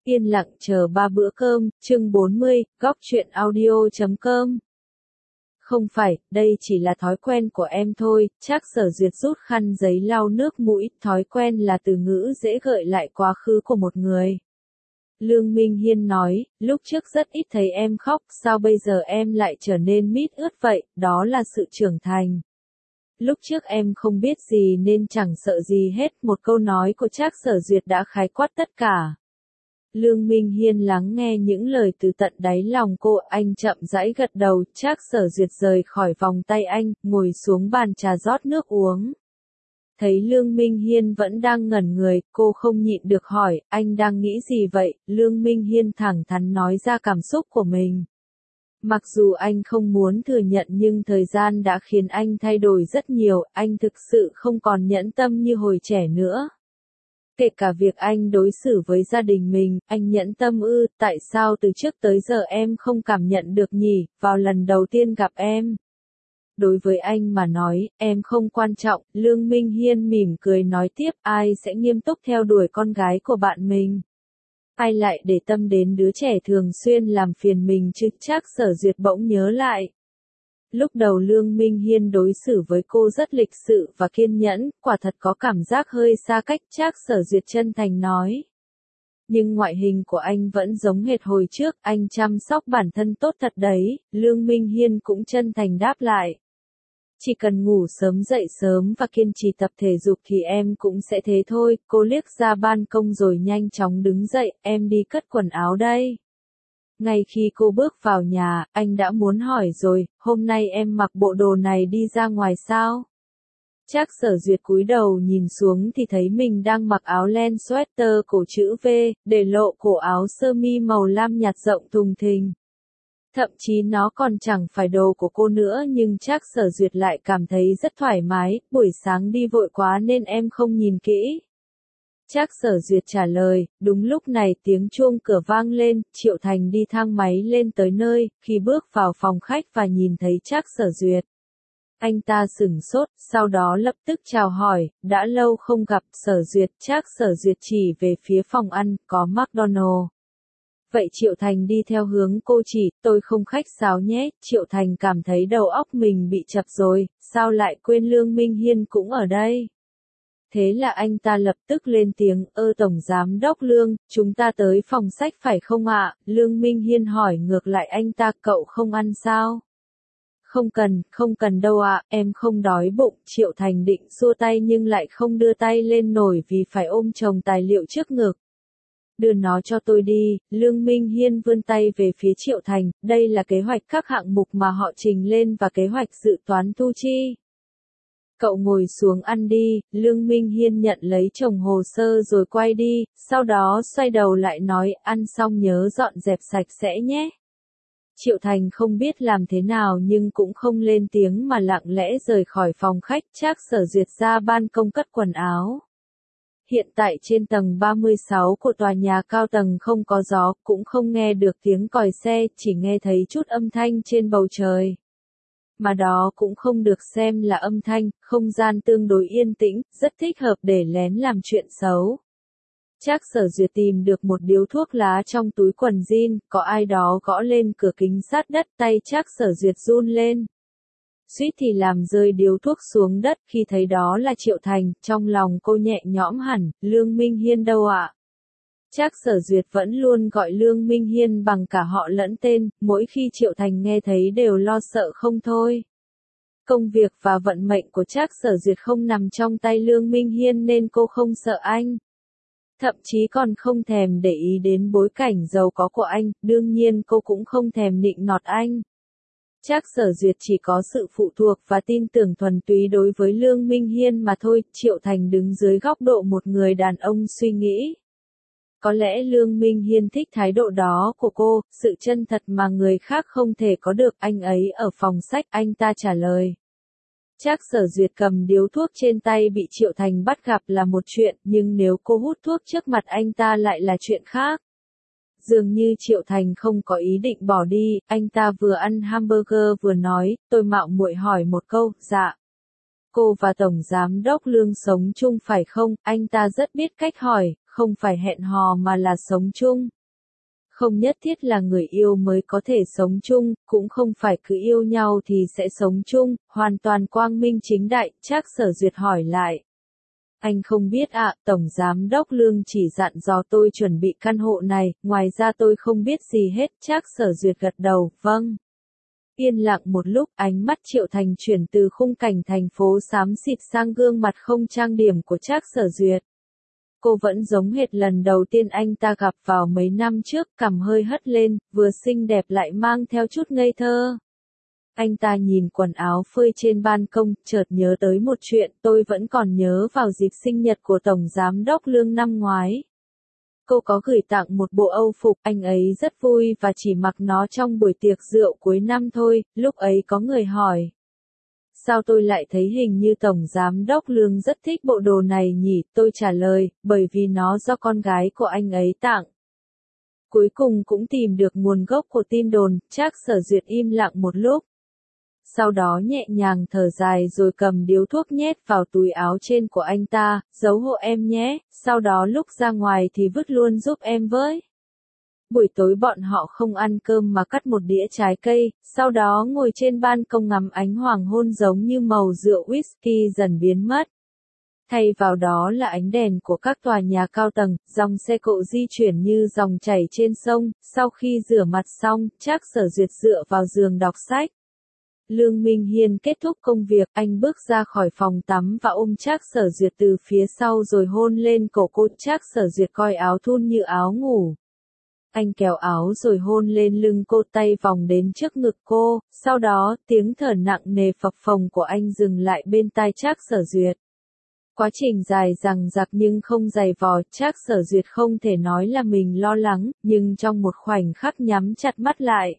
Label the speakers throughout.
Speaker 1: Yên lặng chờ 3 bữa cơm, chương 40, góc truyện audio.com. Không phải, đây chỉ là thói quen của em thôi, Trác Sở Duyệt rút khăn giấy lau nước mũi, thói quen là từ ngữ dễ gợi lại quá khứ của một người. Lương Minh Hiên nói, lúc trước rất ít thấy em khóc, sao bây giờ em lại trở nên mít ướt vậy, đó là sự trưởng thành. Lúc trước em không biết gì nên chẳng sợ gì hết, một câu nói của Trác Sở Duyệt đã khái quát tất cả. Lương Minh Hiên lắng nghe những lời từ tận đáy lòng cô, anh chậm rãi gật đầu, Trác Sở Duyệt rời khỏi vòng tay anh, ngồi xuống bàn trà rót nước uống. Thấy Lương Minh Hiên vẫn đang ngẩn người, cô không nhịn được hỏi, anh đang nghĩ gì vậy? Lương Minh Hiên thẳng thắn nói ra cảm xúc của mình. Mặc dù anh không muốn thừa nhận nhưng thời gian đã khiến anh thay đổi rất nhiều, anh thực sự không còn nhẫn tâm như hồi trẻ nữa. Kể cả việc anh đối xử với gia đình mình, anh nhẫn tâm ư, tại sao từ trước tới giờ em không cảm nhận được nhỉ, vào lần đầu tiên gặp em. Đối với anh mà nói, em không quan trọng, Lương Minh Hiên mỉm cười nói tiếp, ai sẽ nghiêm túc theo đuổi con gái của bạn mình. Ai lại để tâm đến đứa trẻ thường xuyên làm phiền mình chứ? Trác Sở Duyệt bỗng nhớ lại. Lúc đầu Lương Minh Hiên đối xử với cô rất lịch sự và kiên nhẫn, quả thật có cảm giác hơi xa cách, Trác Sở Duyệt chân thành nói. Nhưng ngoại hình của anh vẫn giống hệt hồi trước, anh chăm sóc bản thân tốt thật đấy, Lương Minh Hiên cũng chân thành đáp lại. Chỉ cần ngủ sớm dậy sớm và kiên trì tập thể dục thì em cũng sẽ thế thôi, cô liếc ra ban công rồi nhanh chóng đứng dậy, em đi cất quần áo đây. Ngay khi cô bước vào nhà, anh đã muốn hỏi rồi, hôm nay em mặc bộ đồ này đi ra ngoài sao? Trác Sở Duyệt cúi đầu nhìn xuống thì thấy mình đang mặc áo len sweater cổ chữ V, để lộ cổ áo sơ mi màu lam nhạt rộng thùng thình. Thậm chí nó còn chẳng phải đồ của cô nữa nhưng Trác Sở Duyệt lại cảm thấy rất thoải mái, buổi sáng đi vội quá nên em không nhìn kỹ. Trác Sở Duyệt trả lời, đúng lúc này tiếng chuông cửa vang lên, Triệu Thành đi thang máy lên tới nơi, khi bước vào phòng khách và nhìn thấy Trác Sở Duyệt. Anh ta sửng sốt, sau đó lập tức chào hỏi, đã lâu không gặp Sở Duyệt, Trác Sở Duyệt chỉ về phía phòng ăn, có McDonald. Vậy Triệu Thành đi theo hướng cô chỉ, tôi không khách sáo nhé, Triệu Thành cảm thấy đầu óc mình bị chập rồi, sao lại quên Lương Minh Hiên cũng ở đây. Thế là anh ta lập tức lên tiếng, Tổng Giám Đốc Lương, chúng ta tới phòng sách phải không ạ? Lương Minh Hiên hỏi ngược lại anh ta, cậu không ăn sao? Không cần đâu ạ, em không đói bụng, Triệu Thành định xua tay nhưng lại không đưa tay lên nổi vì phải ôm chồng tài liệu trước ngực. Đưa nó cho tôi đi, Lương Minh Hiên vươn tay về phía Triệu Thành, đây là kế hoạch các hạng mục mà họ trình lên và kế hoạch dự toán thu chi. Cậu ngồi xuống ăn đi, Lương Minh Hiên nhận lấy chồng hồ sơ rồi quay đi, sau đó xoay đầu lại nói, ăn xong nhớ dọn dẹp sạch sẽ nhé. Triệu Thành không biết làm thế nào nhưng cũng không lên tiếng mà lặng lẽ rời khỏi phòng khách, Trác Sở Duyệt ra ban công cất quần áo. Hiện tại trên tầng 36 của tòa nhà cao tầng không có gió, cũng không nghe được tiếng còi xe, chỉ nghe thấy chút âm thanh trên bầu trời. Mà đó cũng không được xem là âm thanh, không gian tương đối yên tĩnh, rất thích hợp để lén làm chuyện xấu. Trác Sở Duyệt tìm được một điếu thuốc lá trong túi quần jean, có ai đó gõ lên cửa kính sát đất, tay Trác Sở Duyệt run lên. Suýt thì làm rơi điếu thuốc xuống đất, khi thấy đó là Triệu Thành, trong lòng cô nhẹ nhõm hẳn, Lương Minh Hiên đâu ạ? Trác Sở Duyệt vẫn luôn gọi Lương Minh Hiên bằng cả họ lẫn tên, mỗi khi Triệu Thành nghe thấy đều lo sợ không thôi. Công việc và vận mệnh của Trác Sở Duyệt không nằm trong tay Lương Minh Hiên nên cô không sợ anh. Thậm chí còn không thèm để ý đến bối cảnh giàu có của anh, đương nhiên cô cũng không thèm nịnh nọt anh. Trác Sở Duyệt chỉ có sự phụ thuộc và tin tưởng thuần túy đối với Lương Minh Hiên mà thôi, Triệu Thành đứng dưới góc độ một người đàn ông suy nghĩ. Có lẽ Lương Minh Hiên thích thái độ đó của cô, sự chân thật mà người khác không thể có được, anh ấy ở phòng sách, anh ta trả lời. Trác Sở Duyệt cầm điếu thuốc trên tay bị Triệu Thành bắt gặp là một chuyện, nhưng nếu cô hút thuốc trước mặt anh ta lại là chuyện khác. Dường như Triệu Thành không có ý định bỏ đi, anh ta vừa ăn hamburger vừa nói, tôi mạo muội hỏi một câu, dạ. Cô và Tổng Giám Đốc Lương sống chung phải không? Anh ta rất biết cách hỏi, không phải hẹn hò mà là sống chung. Không nhất thiết là người yêu mới có thể sống chung, cũng không phải cứ yêu nhau thì sẽ sống chung, hoàn toàn quang minh chính đại, Trác Sở Duyệt hỏi lại. Anh không biết ạ, Tổng Giám đốc Lương chỉ dặn dò tôi chuẩn bị căn hộ này, ngoài ra tôi không biết gì hết, Trác Sở Duyệt gật đầu, vâng. Yên lặng một lúc, ánh mắt Triệu Thành chuyển từ khung cảnh thành phố xám xịt sang gương mặt không trang điểm của Trác Sở Duyệt. Cô vẫn giống hệt lần đầu tiên anh ta gặp vào mấy năm trước, cằm hơi hất lên, vừa xinh đẹp lại mang theo chút ngây thơ. Anh ta nhìn quần áo phơi trên ban công, chợt nhớ tới một chuyện, tôi vẫn còn nhớ vào dịp sinh nhật của Tổng Giám đốc Lương năm ngoái. Cô có gửi tặng một bộ Âu phục, anh ấy rất vui và chỉ mặc nó trong buổi tiệc rượu cuối năm thôi, lúc ấy có người hỏi. Sao tôi lại thấy hình như Tổng Giám đốc Lương rất thích bộ đồ này nhỉ, tôi trả lời, bởi vì nó do con gái của anh ấy tặng. Cuối cùng cũng tìm được nguồn gốc của tin đồn, Trác Sở Duyệt im lặng một lúc. Sau đó nhẹ nhàng thở dài rồi cầm điếu thuốc nhét vào túi áo trên của anh ta, giấu hộ em nhé, sau đó lúc ra ngoài thì vứt luôn giúp em với. Buổi tối bọn họ không ăn cơm mà cắt một đĩa trái cây, sau đó ngồi trên ban công ngắm ánh hoàng hôn giống như màu rượu whisky dần biến mất. Thay vào đó là ánh đèn của các tòa nhà cao tầng, dòng xe cộ di chuyển như dòng chảy trên sông, sau khi rửa mặt xong, Trác Sở Duyệt dựa vào giường đọc sách. Lương Minh Hiên kết thúc công việc, anh bước ra khỏi phòng tắm và ôm Trác Sở Duyệt từ phía sau rồi hôn lên cổ cô. Trác Sở Duyệt coi áo thun như áo ngủ. Anh kéo áo rồi hôn lên lưng cô, tay vòng đến trước ngực cô, sau đó tiếng thở nặng nề phập phồng của anh dừng lại bên tai Trác Sở Duyệt. Quá trình dài dằng dặc nhưng không dày vò, Trác Sở Duyệt không thể nói là mình lo lắng, nhưng trong một khoảnh khắc nhắm chặt mắt lại.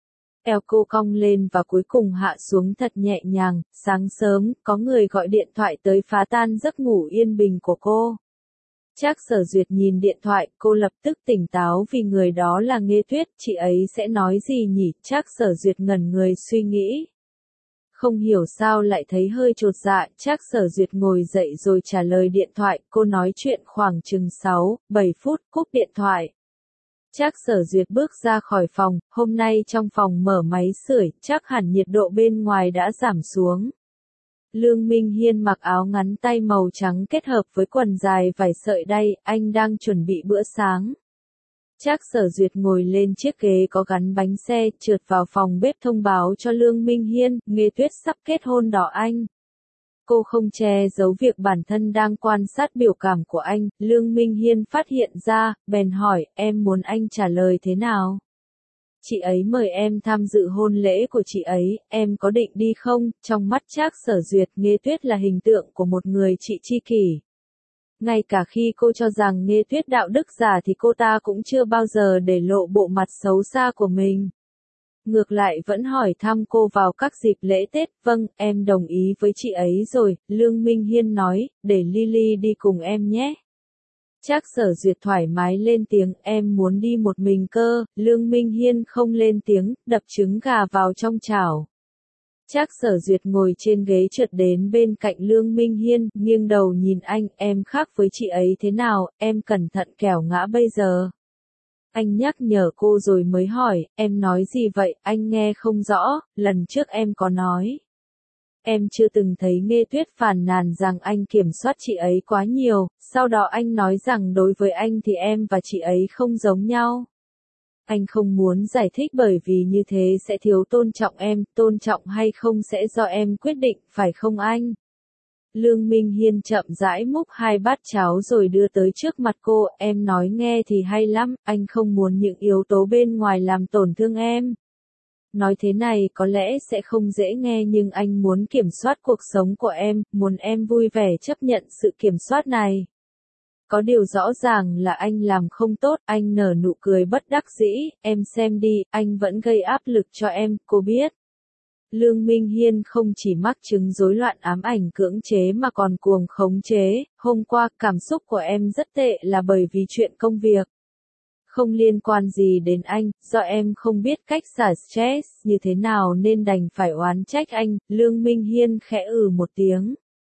Speaker 1: Eo cô cong lên và cuối cùng hạ xuống thật nhẹ nhàng, sáng sớm, có người gọi điện thoại tới phá tan giấc ngủ yên bình của cô. Trác Sở Duyệt nhìn điện thoại, cô lập tức tỉnh táo vì người đó là Nghê Tuyết, chị ấy sẽ nói gì nhỉ? Trác Sở Duyệt ngẩn người suy nghĩ. Không hiểu sao lại thấy hơi chột dạ, Trác Sở Duyệt ngồi dậy rồi trả lời điện thoại, cô nói chuyện khoảng chừng 6-7 phút, cúp điện thoại. Trác Sở Duyệt bước ra khỏi phòng, hôm nay trong phòng mở máy sưởi, chắc hẳn nhiệt độ bên ngoài đã giảm xuống. Lương Minh Hiên mặc áo ngắn tay màu trắng kết hợp với quần dài vải sợi đay, anh đang chuẩn bị bữa sáng. Trác Sở Duyệt ngồi lên chiếc ghế có gắn bánh xe, trượt vào phòng bếp thông báo cho Lương Minh Hiên, Nghê Tuyết sắp kết hôn đỏ anh. Cô không che giấu việc bản thân đang quan sát biểu cảm của anh, Lương Minh Hiên phát hiện ra, bèn hỏi, em muốn anh trả lời thế nào? Chị ấy mời em tham dự hôn lễ của chị ấy, em có định đi không? Trong mắt Trác Sở Duyệt, Nghê Tuyết là hình tượng của một người chị tri kỷ. Ngay cả khi cô cho rằng Nghê Tuyết đạo đức giả thì cô ta cũng chưa bao giờ để lộ bộ mặt xấu xa của mình. Ngược lại vẫn hỏi thăm cô vào các dịp lễ Tết, vâng, em đồng ý với chị ấy rồi, Lương Minh Hiên nói, để Lily đi cùng em nhé. Trác Sở Duyệt thoải mái lên tiếng, em muốn đi một mình cơ, Lương Minh Hiên không lên tiếng, đập trứng gà vào trong chảo. Trác Sở Duyệt ngồi trên ghế trượt đến bên cạnh Lương Minh Hiên, nghiêng đầu nhìn anh, em khác với chị ấy thế nào, em cẩn thận kẻo ngã bây giờ. Anh nhắc nhở cô rồi mới hỏi, em nói gì vậy, anh nghe không rõ, lần trước em có nói. Em chưa từng thấy Nghê Tuyết phàn nàn rằng anh kiểm soát chị ấy quá nhiều, sau đó anh nói rằng đối với anh thì em và chị ấy không giống nhau. Anh không muốn giải thích bởi vì như thế sẽ thiếu tôn trọng em, tôn trọng hay không sẽ do em quyết định, phải không anh? Lương Minh Hiên chậm rãi múc 2 bát cháo rồi đưa tới trước mặt cô, em nói nghe thì hay lắm, anh không muốn những yếu tố bên ngoài làm tổn thương em. Nói thế này có lẽ sẽ không dễ nghe nhưng anh muốn kiểm soát cuộc sống của em, muốn em vui vẻ chấp nhận sự kiểm soát này. Có điều rõ ràng là anh làm không tốt, anh nở nụ cười bất đắc dĩ, em xem đi, anh vẫn gây áp lực cho em, cô biết. Lương Minh Hiên không chỉ mắc chứng rối loạn ám ảnh cưỡng chế mà còn cuồng khống chế, hôm qua cảm xúc của em rất tệ là bởi vì chuyện công việc. Không liên quan gì đến anh, do em không biết cách xả stress như thế nào nên đành phải oán trách anh, Lương Minh Hiên khẽ một tiếng.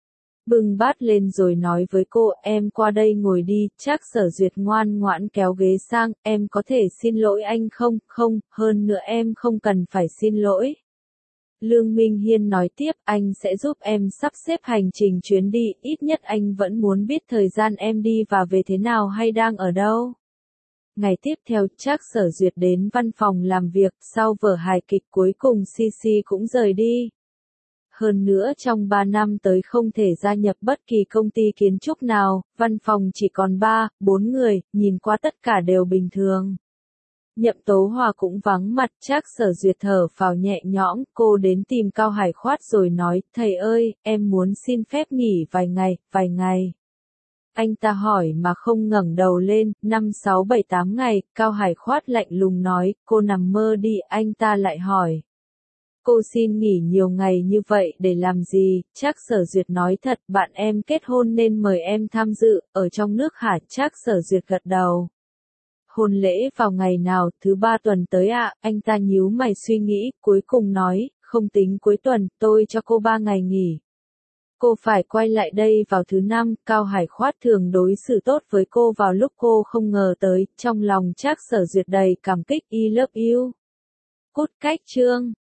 Speaker 1: bưng bát lên rồi nói với cô, em qua đây ngồi đi. Trác Sở Duyệt ngoan ngoãn kéo ghế sang, em có thể xin lỗi anh không? Không, hơn nữa em không cần phải xin lỗi. Lương Minh Hiên nói tiếp, anh sẽ giúp em sắp xếp hành trình chuyến đi, ít nhất anh vẫn muốn biết thời gian em đi và về thế nào hay đang ở đâu. Ngày tiếp theo, Trác Sở Duyệt đến văn phòng làm việc, sau vở hài kịch cuối cùng Sisi cũng rời đi. Hơn nữa trong 3 năm tới không thể gia nhập bất kỳ công ty kiến trúc nào, văn phòng chỉ còn 3-4 người, nhìn qua tất cả đều bình thường. Nhậm Tố Hòa cũng vắng mặt, Trác Sở Duyệt thở phào nhẹ nhõm, cô đến tìm Cao Hải Khoát rồi nói, thầy ơi, em muốn xin phép nghỉ vài ngày. Anh ta hỏi mà không ngẩng đầu lên, 5, 6, 7, 8 ngày, Cao Hải Khoát lạnh lùng nói, cô nằm mơ đi, anh ta lại hỏi. Cô xin nghỉ nhiều ngày như vậy để làm gì? Trác Sở Duyệt nói thật, bạn em kết hôn nên mời em tham dự, ở trong nước hả? Trác Sở Duyệt gật đầu. Hôn lễ vào ngày nào? Thứ 3 tuần tới ạ, anh ta nhíu mày suy nghĩ, cuối cùng nói, không tính cuối tuần, tôi cho cô 3 ngày nghỉ. Cô phải quay lại đây vào thứ 5, Cao Hải Khoát thường đối xử tốt với cô vào lúc cô không ngờ tới, trong lòng Trác Sở Duyệt đầy cảm kích, I love you. Cốt cách chương